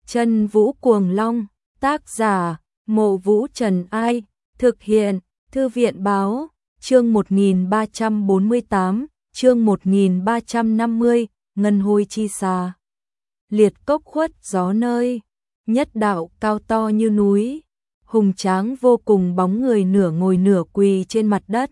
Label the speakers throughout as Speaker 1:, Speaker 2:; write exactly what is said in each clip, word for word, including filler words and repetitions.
Speaker 1: Chân Vũ Cuồng Long, tác giả, Mộ Vũ Trần Ai, thực hiện, Thư viện Báo, chương một nghìn ba trăm bốn mươi tám, chương một nghìn ba trăm năm mươi, Ngân Hôi Chi Xà. Liệt cốc khuất gió nơi, nhất đạo cao to như núi, hùng tráng vô cùng, bóng người nửa ngồi nửa quỳ trên mặt đất.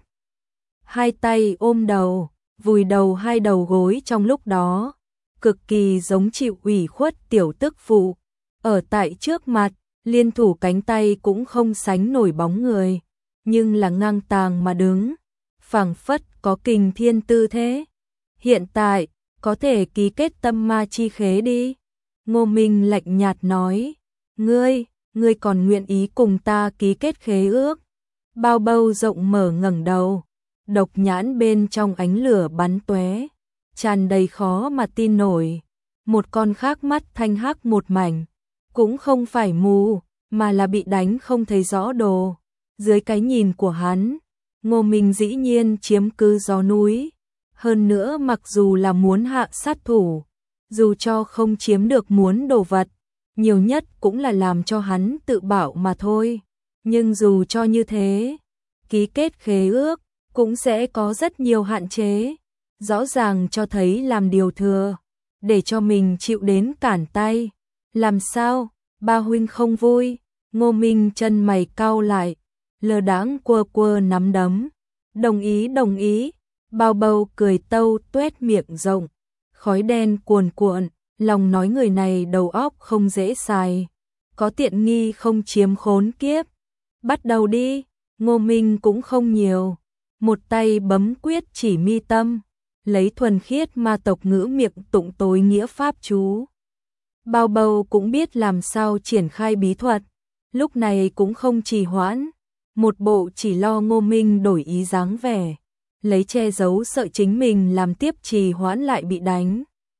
Speaker 1: Hai tay ôm đầu, vùi đầu hai đầu gối trong lúc đó, cực kỳ giống chịu ủy khuất tiểu tức phụ. Ở tại trước mặt, liên thủ cánh tay cũng không sánh nổi bóng người, nhưng là ngang tàng mà đứng, phảng phất có kình thiên tư thế. Hiện tại, có thể ký kết tâm ma chi khế đi. Ngô Minh lạnh nhạt nói, ngươi, ngươi còn nguyện ý cùng ta ký kết khế ước. Bao bâu rộng mở ngẩng đầu, độc nhãn bên trong ánh lửa bắn tóe, tràn đầy khó mà tin nổi. Một con khác mắt thanh hắc một mảnh, cũng không phải mù, mà là bị đánh không thấy rõ đồ. Dưới cái nhìn của hắn, Ngô Minh dĩ nhiên chiếm cứ gió núi. Hơn nữa mặc dù là muốn hạ sát thủ, dù cho không chiếm được muốn đồ vật, nhiều nhất cũng là làm cho hắn tự bảo mà thôi. Nhưng dù cho như thế, ký kết khế ước cũng sẽ có rất nhiều hạn chế, rõ ràng cho thấy làm điều thừa, để cho mình chịu đến cản tay. Làm sao, ba huynh không vui? Ngô Minh chân mày cau lại, lơ đãng quơ quơ nắm đấm. Đồng ý đồng ý. Bao bâu cười tâu tuét miệng rộng, khói đen cuồn cuộn, lòng nói người này đầu óc không dễ xài, có tiện nghi không chiếm khốn kiếp. Bắt đầu đi. Ngô Minh cũng không nhiều, một tay bấm quyết chỉ mi tâm, lấy thuần khiết ma tộc ngữ miệng tụng tối nghĩa pháp chú. Bao bâu cũng biết làm sao triển khai bí thuật, lúc này cũng không trì hoãn, một bộ chỉ lo Ngô Minh đổi ý dáng vẻ, lấy che giấu sợ chính mình làm tiếp trì hoãn lại bị đánh.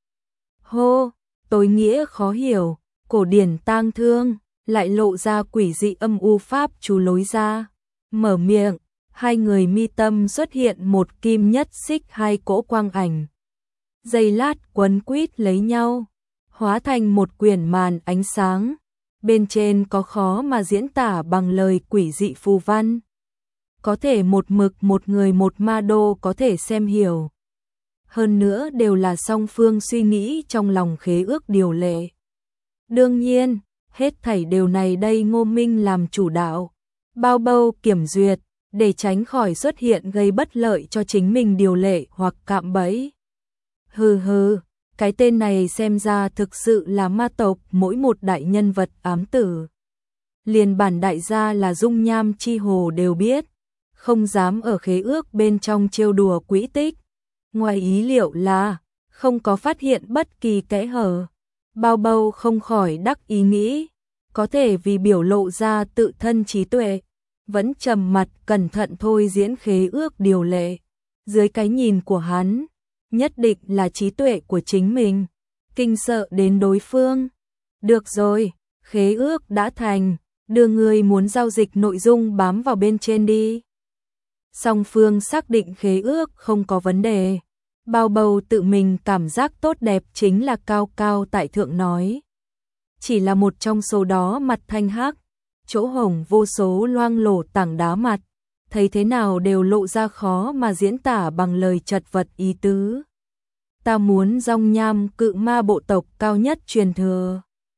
Speaker 1: Hô, tối nghĩa khó hiểu, cổ điển tang thương, lại lộ ra quỷ dị âm u pháp chú lối ra. Mở miệng, hai người mi tâm xuất hiện một kim nhất xích hai cỗ quang ảnh. Giây lát quấn quýt lấy nhau, hóa thành một quyển màn ánh sáng. Bên trên có khó mà diễn tả bằng lời quỷ dị phù văn. Có thể một mực một người một ma đô có thể xem hiểu. Hơn nữa đều là song phương suy nghĩ trong lòng khế ước điều lệ. Đương nhiên, hết thảy điều này đây Ngô Minh làm chủ đạo, bao bâu kiểm duyệt, để tránh khỏi xuất hiện gây bất lợi cho chính mình điều lệ hoặc cạm bẫy. Hừ hừ, cái tên này xem ra thực sự là ma tộc mỗi một đại nhân vật ám tử. Liền bản đại gia là dung nham chi hồ đều biết, không dám ở khế ước bên trong trêu đùa quỹ tích. Ngoài ý liệu là, không có phát hiện bất kỳ kẽ hở. Bao bâu không khỏi đắc ý nghĩ, có thể vì biểu lộ ra tự thân trí tuệ, vẫn trầm mặt cẩn thận thôi diễn khế ước điều lệ. Dưới cái nhìn của hắn, nhất định là trí tuệ của chính mình, kinh sợ đến đối phương. Được rồi, khế ước đã thành, đưa người muốn giao dịch nội dung bám vào bên trên đi. Song phương xác định khế ước không có vấn đề. Bao bâu tự mình cảm giác tốt đẹp chính là cao cao tại thượng nói. Chỉ là một trong số đó mặt thanh hắc, chỗ hổng vô số loang lổ tảng đá mặt, thấy thế nào đều lộ ra khó mà diễn tả bằng lời chật vật ý tứ. Ta muốn dòng nham cự ma bộ tộc cao nhất truyền thừa.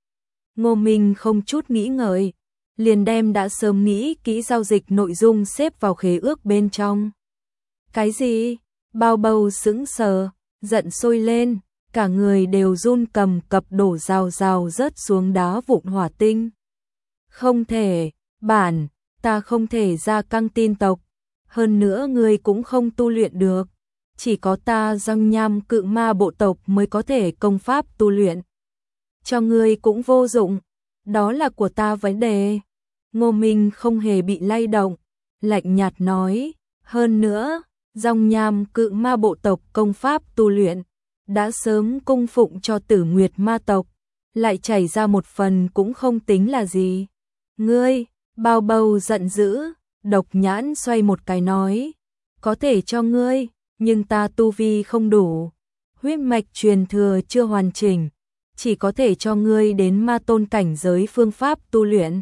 Speaker 1: Ngô Minh không chút nghĩ ngợi, liền đem đã sớm nghĩ kỹ giao dịch nội dung xếp vào khế ước bên trong. Cái gì? Bao bâu sững sờ, giận sôi lên, cả người đều run cầm cập đổ rào rào rớt xuống đá vụn hỏa tinh. Không thể, bản, ta không thể ra căng tin tộc, hơn nữa ngươi cũng không tu luyện được, chỉ có ta dòng nham cự ma bộ tộc mới có thể công pháp tu luyện. Cho ngươi cũng vô dụng, đó là của ta vấn đề. Ngô Minh không hề bị lay động, lạnh nhạt nói, hơn nữa, dòng nham cự ma bộ tộc công pháp tu luyện, đã sớm cung phụng cho Tử Nguyệt ma tộc, lại chảy ra một phần cũng không tính là gì. Ngươi, bao bâu giận dữ, độc nhãn xoay một cái nói, có thể cho ngươi, nhưng ta tu vi không đủ, huyết mạch truyền thừa chưa hoàn chỉnh, chỉ có thể cho ngươi đến ma tôn cảnh giới phương pháp tu luyện.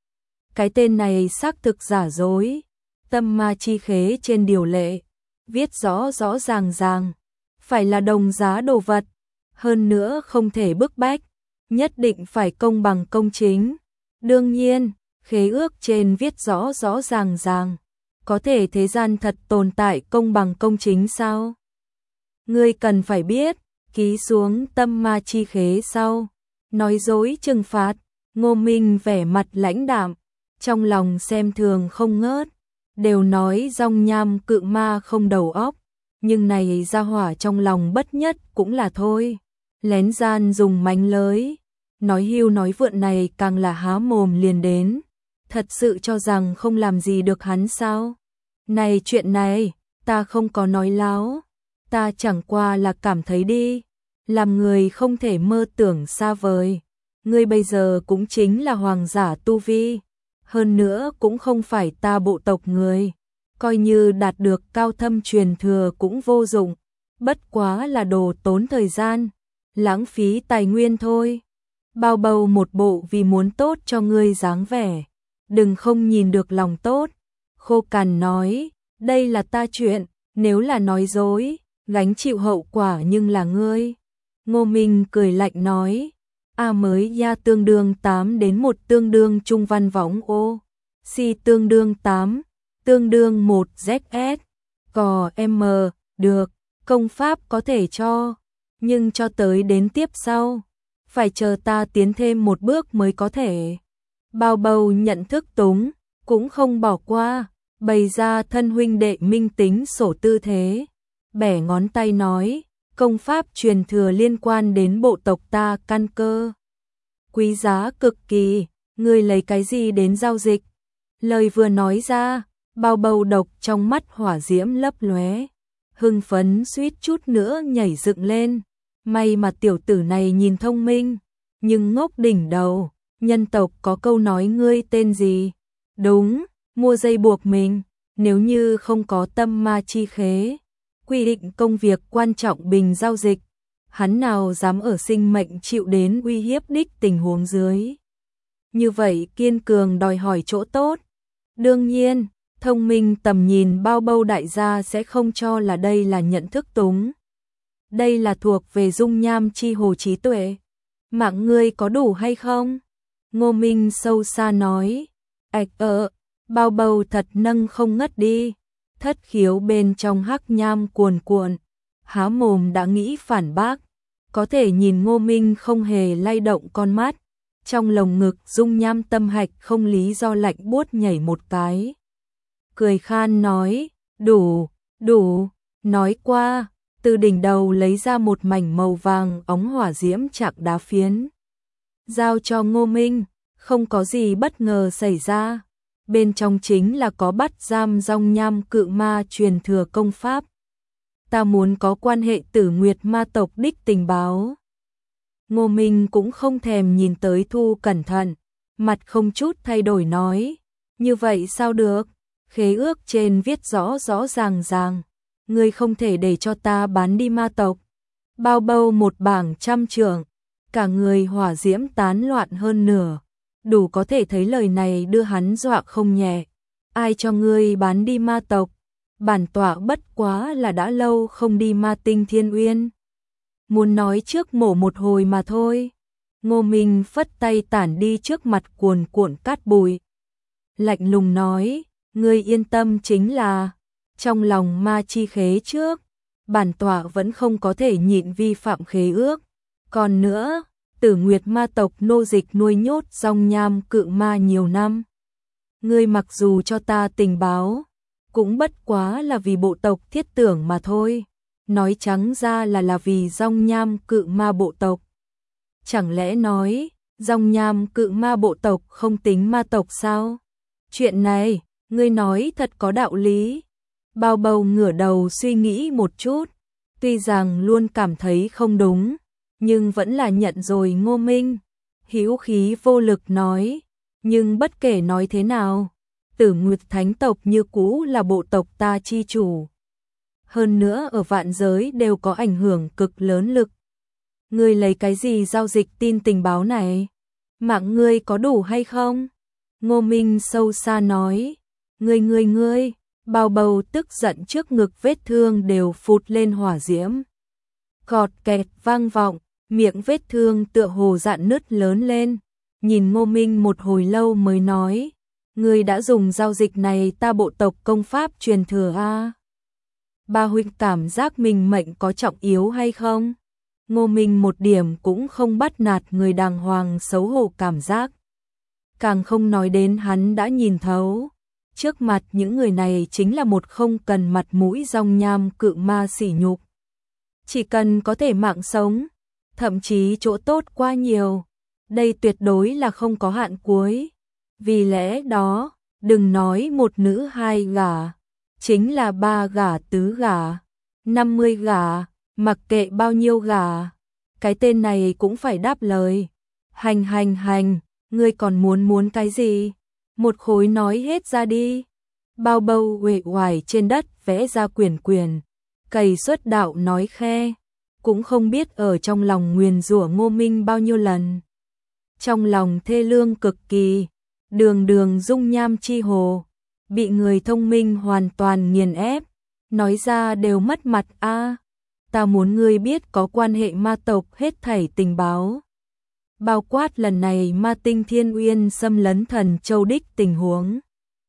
Speaker 1: Cái tên này xác thực giả dối, tâm ma chi khế trên điều lệ, viết rõ rõ ràng ràng, phải là đồng giá đồ vật, hơn nữa không thể bức bách, nhất định phải công bằng công chính. Đương nhiên, khế ước trên viết rõ rõ ràng ràng, có thể thế gian thật tồn tại công bằng công chính sao? Ngươi cần phải biết, ký xuống tâm ma chi khế sau, nói dối trừng phạt. Ngô Minh vẻ mặt lãnh đạm, trong lòng xem thường không ngớt, đều nói Dòng Nham Cự Ma không đầu óc, nhưng này ra hỏa trong lòng bất nhất cũng là thôi, lén gian dùng mánh lới, nói hưu nói vượn này càng là há mồm liền đến, thật sự cho rằng không làm gì được hắn sao? Này chuyện này, ta không có nói láo, ta chẳng qua là cảm thấy đi, làm người không thể mơ tưởng xa vời, ngươi bây giờ cũng chính là hoàng giả tu vi, hơn nữa cũng không phải ta bộ tộc người, coi như đạt được cao thâm truyền thừa cũng vô dụng, bất quá là đồ tốn thời gian, lãng phí tài nguyên thôi. Bao bầu một bộ vì muốn tốt cho ngươi dáng vẻ, đừng không nhìn được lòng tốt. Khô Cằn nói, đây là ta chuyện, nếu là nói dối, gánh chịu hậu quả nhưng là ngươi. Ngô Minh cười lạnh nói, A mới ya tương đương tám đến một tương đương trung văn võng ô, si tương đương tám, tương đương một Z S, cò M, được, công pháp có thể cho, nhưng cho tới đến tiếp sau, phải chờ ta tiến thêm một bước mới có thể. Bao bầu nhận thức túng, cũng không bỏ qua, bày ra thân huynh đệ minh tính sổ tư thế, bẻ ngón tay nói, công pháp truyền thừa liên quan đến bộ tộc ta căn cơ. Quý giá cực kỳ, ngươi lấy cái gì đến giao dịch? Lời vừa nói ra, bao bầu độc trong mắt hỏa diễm lấp lóe, hưng phấn suýt chút nữa nhảy dựng lên. May mà tiểu tử này nhìn thông minh, nhưng ngốc đỉnh đầu, nhân tộc có câu nói ngươi tên gì? Đúng, mua dây buộc mình, nếu như không có tâm ma chi khế, quy định công việc quan trọng bình giao dịch, hắn nào dám ở sinh mệnh chịu đến uy hiếp đích tình huống dưới. Như vậy kiên cường đòi hỏi chỗ tốt. Đương nhiên, thông minh tầm nhìn bao bâu đại gia sẽ không cho là đây là nhận thức túng. Đây là thuộc về dung nham chi hồ trí tuệ. Mạng ngươi có đủ hay không? Ngô Minh sâu xa nói. Ảch ợ, bao bầu thật nâng không ngất đi. Thất khiếu bên trong hắc nham cuồn cuộn. Há mồm đã nghĩ phản bác. Có thể nhìn Ngô Minh không hề lay động con mắt. Trong lồng ngực dung nham tâm hạch không lý do lạnh buốt nhảy một cái. Cười khan nói. Đủ, đủ, nói qua. Từ đỉnh đầu lấy ra một mảnh màu vàng óng hỏa diễm chạc đá phiến. Giao cho Ngô Minh, không có gì bất ngờ xảy ra. Bên trong chính là có bắt giam Dòng Nham Cự Ma truyền thừa công pháp. Ta muốn có quan hệ Tử Nguyệt ma tộc đích tình báo. Ngô Minh cũng không thèm nhìn tới Thu cẩn thận, mặt không chút thay đổi nói. Như vậy sao được? Khế ước trên viết rõ rõ ràng ràng. Ngươi không thể để cho ta bán đi ma tộc. Bao bâu một bảng trăm trượng, cả người hỏa diễm tán loạn hơn nửa, đủ có thể thấy lời này đưa hắn dọa không nhẹ. Ai cho ngươi bán đi ma tộc? Bản tọa bất quá là đã lâu không đi ma tinh Thiên Uyên. Muốn nói trước mổ một hồi mà thôi. Ngô Minh phất tay tản đi trước mặt cuồn cuộn cát bụi. Lạnh lùng nói, ngươi yên tâm chính là trong lòng ma chi khế trước, bản tọa vẫn không có thể nhịn vi phạm khế ước. Còn nữa, Tử Nguyệt ma tộc nô dịch nuôi nhốt Dòng Nham Cự Ma nhiều năm. Ngươi mặc dù cho ta tình báo, cũng bất quá là vì bộ tộc thiết tưởng mà thôi. Nói trắng ra là là vì Dòng Nham Cự Ma bộ tộc. Chẳng lẽ nói, Dòng Nham Cự Ma bộ tộc không tính ma tộc sao? Chuyện này, ngươi nói thật có đạo lý. Bao bầu ngửa đầu suy nghĩ một chút, tuy rằng luôn cảm thấy không đúng, nhưng vẫn là nhận rồi Ngô Minh. Hữu khí vô lực nói, nhưng bất kể nói thế nào, Tử Nguyệt thánh tộc như cũ là bộ tộc ta chi chủ. Hơn nữa ở vạn giới đều có ảnh hưởng cực lớn lực. Ngươi lấy cái gì giao dịch tin tình báo này? Mạng ngươi có đủ hay không? Ngô Minh sâu xa nói. Ngươi ngươi ngươi, bao bầu tức giận trước ngực vết thương đều phụt lên hỏa diễm. Cọt kẹt vang vọng, miệng vết thương tựa hồ rạn nứt lớn lên. Nhìn Ngô Minh một hồi lâu mới nói. Ngươi đã dùng giao dịch này ta bộ tộc công pháp truyền thừa a. Ba huynh cảm giác mình mệnh có trọng yếu hay không? Ngô Minh một điểm cũng không bắt nạt người đàng hoàng xấu hổ cảm giác. Càng không nói đến hắn đã nhìn thấu. Trước mặt những người này chính là một không cần mặt mũi rong nham cự ma sỉ nhục. Chỉ cần có thể mạng sống, thậm chí chỗ tốt quá nhiều. Đây tuyệt đối là không có hạn cuối. Vì lẽ đó, đừng nói một nữ hai gả, chính là ba gả tứ gả, năm mươi gả, mặc kệ bao nhiêu gả, cái tên này cũng phải đáp lời. Hành hành hành, ngươi còn muốn muốn cái gì? Một khối nói hết ra đi. Bao bâu uể oải trên đất vẽ ra quyển quyển, cày xuất đạo nói khe, cũng không biết ở trong lòng nguyền rủa Ngô Minh bao nhiêu lần. Trong lòng thê lương cực kỳ, đường đường dung nham chi hồ, bị người thông minh hoàn toàn nghiền ép, nói ra đều mất mặt a. Ta muốn ngươi biết có quan hệ ma tộc hết thảy tình báo. Bao quát lần này ma tinh Thiên Uyên xâm lấn Thần Châu đích tình huống.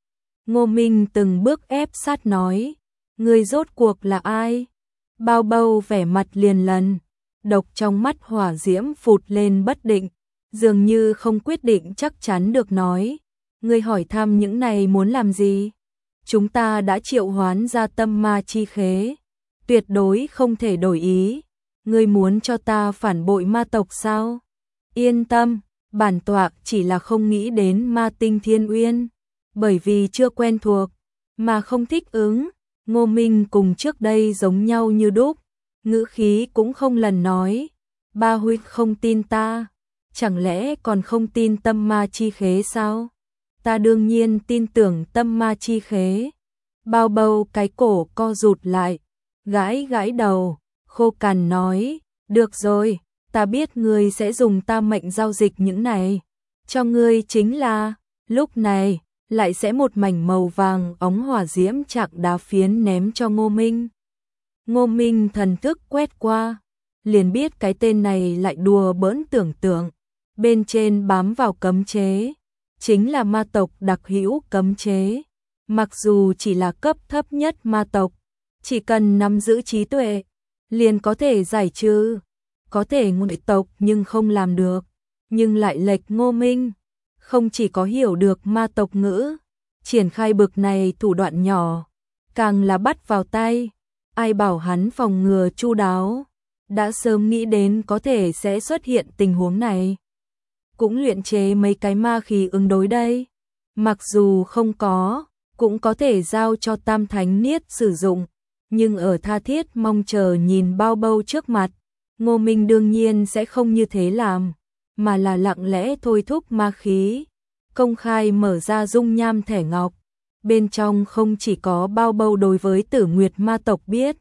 Speaker 1: Ngô Minh từng bước ép sát nói, ngươi rốt cuộc là ai? Bao bâu vẻ mặt liền lần, độc trong mắt hỏa diễm phụt lên bất định, dường như không quyết định chắc chắn được nói. Ngươi hỏi thăm những này muốn làm gì? Chúng ta đã triệu hoán ra tâm ma chi khế, tuyệt đối không thể đổi ý. Ngươi muốn cho ta phản bội ma tộc sao? Yên tâm, bản tọa chỉ là không nghĩ đến ma tinh Thiên Uyên, bởi vì chưa quen thuộc, mà không thích ứng. Ngô Minh cùng trước đây giống nhau như đúc, ngữ khí cũng không lần nói. Ba huynh không tin ta, chẳng lẽ còn không tin tâm ma chi khế sao? Ta đương nhiên tin tưởng tâm ma chi khế. Bao bâu cái cổ co rụt lại, gãi gãi đầu, khô cằn nói, được rồi, ta biết ngươi sẽ dùng ta mệnh giao dịch những này. Cho ngươi chính là, lúc này, lại sẽ một mảnh màu vàng óng hỏa diễm chạc đá phiến ném cho Ngô Minh. Ngô Minh thần thức quét qua, liền biết cái tên này lại đùa bỡn tưởng tượng. Bên trên bám vào cấm chế, chính là ma tộc đặc hữu cấm chế. Mặc dù chỉ là cấp thấp nhất ma tộc, chỉ cần nắm giữ trí tuệ, liền có thể giải trừ. Có thể ngoại tộc nhưng không làm được, nhưng lại lệch Ngô Minh. Không chỉ có hiểu được ma tộc ngữ, triển khai bực này thủ đoạn nhỏ, càng là bắt vào tay. Ai bảo hắn phòng ngừa chu đáo, đã sớm nghĩ đến có thể sẽ xuất hiện tình huống này. Cũng luyện chế mấy cái ma khí ứng đối đây. Mặc dù không có, cũng có thể giao cho Tam Thánh Niết sử dụng. Nhưng ở tha thiết mong chờ nhìn bao bâu trước mặt, Ngô Minh đương nhiên sẽ không như thế làm, mà là lặng lẽ thôi thúc ma khí, công khai mở ra dung nham thẻ ngọc. Bên trong không chỉ có bao bâu đối với Tử Nguyệt ma tộc biết,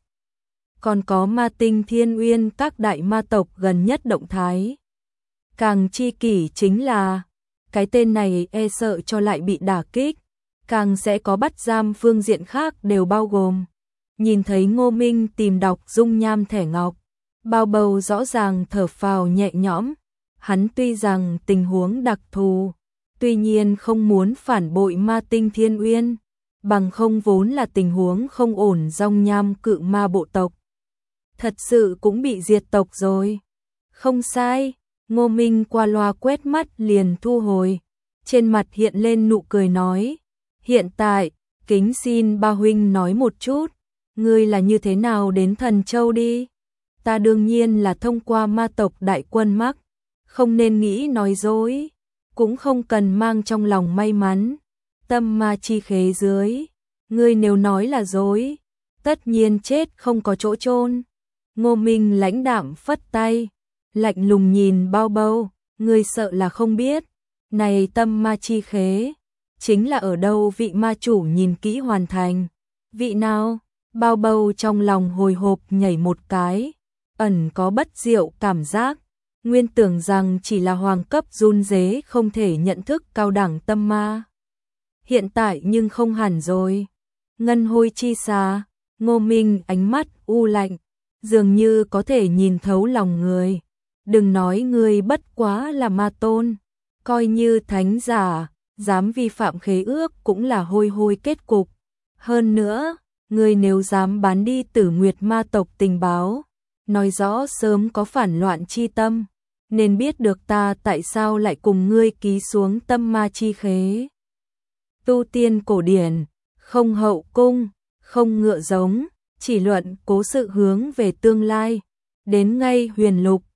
Speaker 1: còn có ma tinh Thiên Uyên các đại ma tộc gần nhất động thái. Càng chi kỷ chính là, cái tên này e sợ cho lại bị đả kích, càng sẽ có bắt giam phương diện khác đều bao gồm. Nhìn thấy Ngô Minh tìm đọc dung nham thẻ ngọc, bao bâu rõ ràng thở phào nhẹ nhõm. Hắn tuy rằng tình huống đặc thù, tuy nhiên không muốn phản bội ma tinh Thiên Uyên, bằng không vốn là tình huống không ổn dung nham cự ma bộ tộc. Thật sự cũng bị diệt tộc rồi. Không sai, Ngô Minh qua loa quét mắt liền thu hồi, trên mặt hiện lên nụ cười nói, hiện tại, kính xin ba huynh nói một chút, ngươi là như thế nào đến Thần Châu đi? Ta đương nhiên là thông qua ma tộc đại quân mắc, không nên nghĩ nói dối, cũng không cần mang trong lòng may mắn. Tâm ma chi khế dưới, ngươi nếu nói là dối, tất nhiên chết không có chỗ chôn. Ngô Minh lãnh đạm phất tay, lạnh lùng nhìn bao bâu, ngươi sợ là không biết, này tâm ma chi khế, chính là ở đâu vị ma chủ nhìn kỹ hoàn thành. Vị nào? Bao bâu trong lòng hồi hộp nhảy một cái, ẩn có bất diệu cảm giác, nguyên tưởng rằng chỉ là hoàng cấp run rế không thể nhận thức cao đẳng tâm ma. Hiện tại nhưng không hẳn rồi. Ngân hôi chi xà, Ngô Minh ánh mắt u lạnh, dường như có thể nhìn thấu lòng người. Đừng nói ngươi bất quá là ma tôn, coi như thánh giả, dám vi phạm khế ước cũng là hôi hôi kết cục. Hơn nữa, ngươi nếu dám bán đi Tử Nguyệt ma tộc tình báo, nói rõ sớm có phản loạn chi tâm, nên biết được ta tại sao lại cùng ngươi ký xuống tâm ma chi khế. Tu tiên cổ điển, không hậu cung, không ngựa giống, chỉ luận cố sự hướng về tương lai, đến ngay huyền lục,